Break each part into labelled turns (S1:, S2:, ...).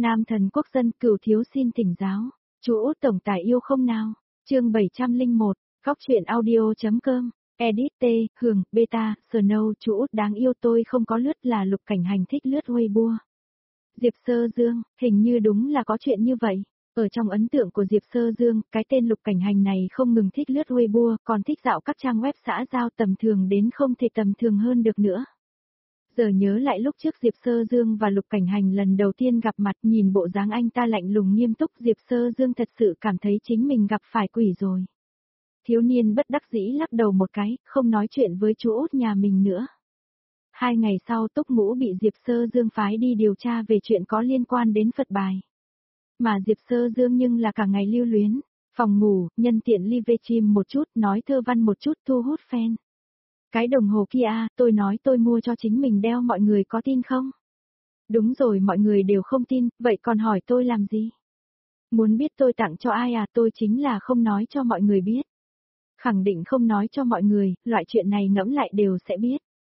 S1: Nam thần quốc dân cửu thiếu xin thỉnh giáo. Chú Út tổng tài yêu không nào? Chương 701, góc truyện audio.com. Edit T, Hường, Beta, Snow, chú Út đáng yêu tôi không có lướt là Lục Cảnh Hành thích lướt Weibo. Diệp Sơ Dương, hình như đúng là có chuyện như vậy. Ở trong ấn tượng của Diệp Sơ Dương, cái tên Lục Cảnh Hành này không ngừng thích lướt Weibo, còn thích dạo các trang web xã giao tầm thường đến không thể tầm thường hơn được nữa. Giờ nhớ lại lúc trước Diệp Sơ Dương và Lục Cảnh Hành lần đầu tiên gặp mặt, nhìn bộ dáng anh ta lạnh lùng nghiêm túc, Diệp Sơ Dương thật sự cảm thấy chính mình gặp phải quỷ rồi. Thiếu niên bất đắc dĩ lắc đầu một cái, không nói chuyện với chú Út nhà mình nữa. 2 ngày sau Túc Ngũ bị Diệp Sơ Dương phái đi điều tra về chuyện có liên quan đến Phật bài. Mà Diệp Sơ Dương nhưng là cả ngày lưu luyến, phòng ngủ, nhân tiện live stream một chút, nói thơ văn một chút thu hút fan. Cái đồng hồ kia tôi nói tôi mua cho chính mình đeo, mọi người có tin không? Đúng rồi, mọi người đều không tin, vậy còn hỏi tôi làm gì? Muốn biết tôi tặng cho ai tôi chính là không nói cho mọi người biết. Khẳng định không nói cho mọi người, loại chuyện này ngẫm lại đều sẽ biết.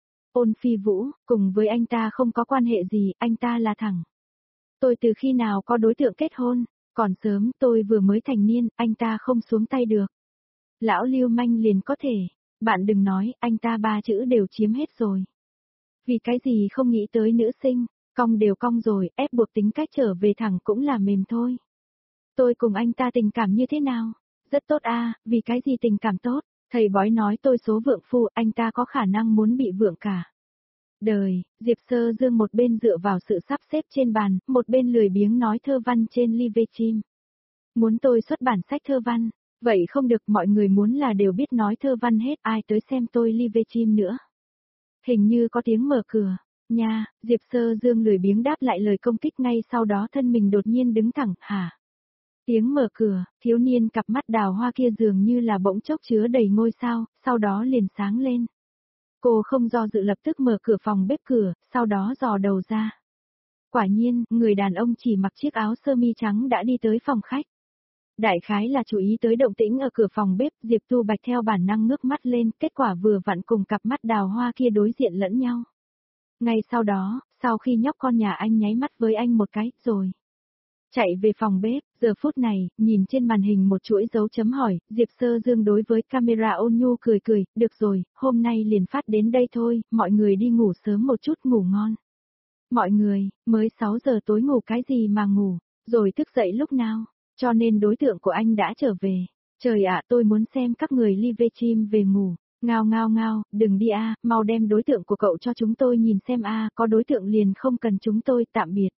S1: Ôn Phi Vũ, cùng với anh ta không có quan hệ gì, anh ta là thẳng. Tôi từ khi nào có đối tượng kết hôn, còn sớm, tôi vừa mới thành niên, anh ta không xuống tay được. Lão lưu manh liền có thể, bạn đừng nói, anh ta 3 chữ đều chiếm hết rồi. Vì cái gì không nghĩ tới nữ sinh, cong đều cong rồi, ép buộc tính cách trở về thẳng cũng là mềm thôi. Tôi cùng anh ta tình cảm như thế nào? Rất tốt vì cái gì tình cảm tốt? Thầy bói nói tôi số vượng phu, anh ta có khả năng muốn bị vượng cả. Đời, Diệp Sơ Dương một bên dựa vào sự sắp xếp trên bàn, một bên lười biếng nói thơ văn trên live stream. Muốn tôi xuất bản sách thơ văn, vậy không được, mọi người muốn là đều biết nói thơ văn hết, ai tới xem tôi live stream nữa. Hình như có tiếng mở cửa, nha, Diệp Sơ Dương lười biếng đáp lại lời công kích, ngay sau đó thân mình đột nhiên đứng thẳng, hả? Tiếng mở cửa, thiếu niên cặp mắt đào hoa kia dường như là bỗng chốc chứa đầy ngôi sao, sau đó liền sáng lên. Cô không do dự lập tức mở cửa phòng bếp cửa, sau đó dò đầu ra. Quả nhiên, người đàn ông chỉ mặc chiếc áo sơ mi trắng đã đi tới phòng khách. Đại khái là chú ý tới động tĩnh ở cửa phòng bếp, Diệp Tu Bạch theo bản năng ngước mắt lên, kết quả vừa vặn cùng cặp mắt đào hoa kia đối diện lẫn nhau. Ngay sau đó, sau khi nhóc con nhà anh nháy mắt với anh một cái, rồi chạy về phòng bếp, giờ phút này, nhìn trên màn hình một chuỗi dấu chấm hỏi, Diệp Sơ Dương đối với camera ôn nhu cười cười, được rồi, hôm nay liền phát đến đây thôi, mọi người đi ngủ sớm một chút, ngủ ngon. Mọi người, mới 6 giờ tối ngủ cái gì mà ngủ, rồi thức dậy lúc nào, cho nên đối tượng của anh đã trở về. Trời ạ, tôi muốn xem các người live stream về ngủ. Ngao ngao ngao, đừng đi mau đem đối tượng của cậu cho chúng tôi nhìn xem có đối tượng liền không cần chúng tôi, tạm biệt.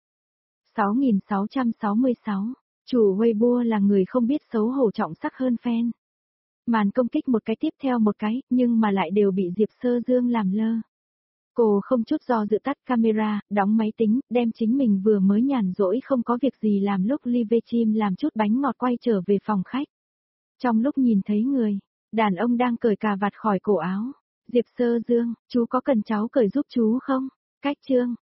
S1: 6666, chủ Weibo là người không biết xấu hổ trọng sắc hơn fan. Màn công kích một cái tiếp theo một cái, nhưng mà lại đều bị Diệp Sơ Dương làm lơ. Cô không chút do dự tắt camera, đóng máy tính, đem chính mình vừa mới nhàn rỗi không có việc gì làm lúc live stream làm chút bánh ngọt quay trở về phòng khách. Trong lúc nhìn thấy người, đàn ông đang cởi cà vạt khỏi cổ áo. Diệp Sơ Dương, chú có cần cháu cởi giúp chú không? Cách chương.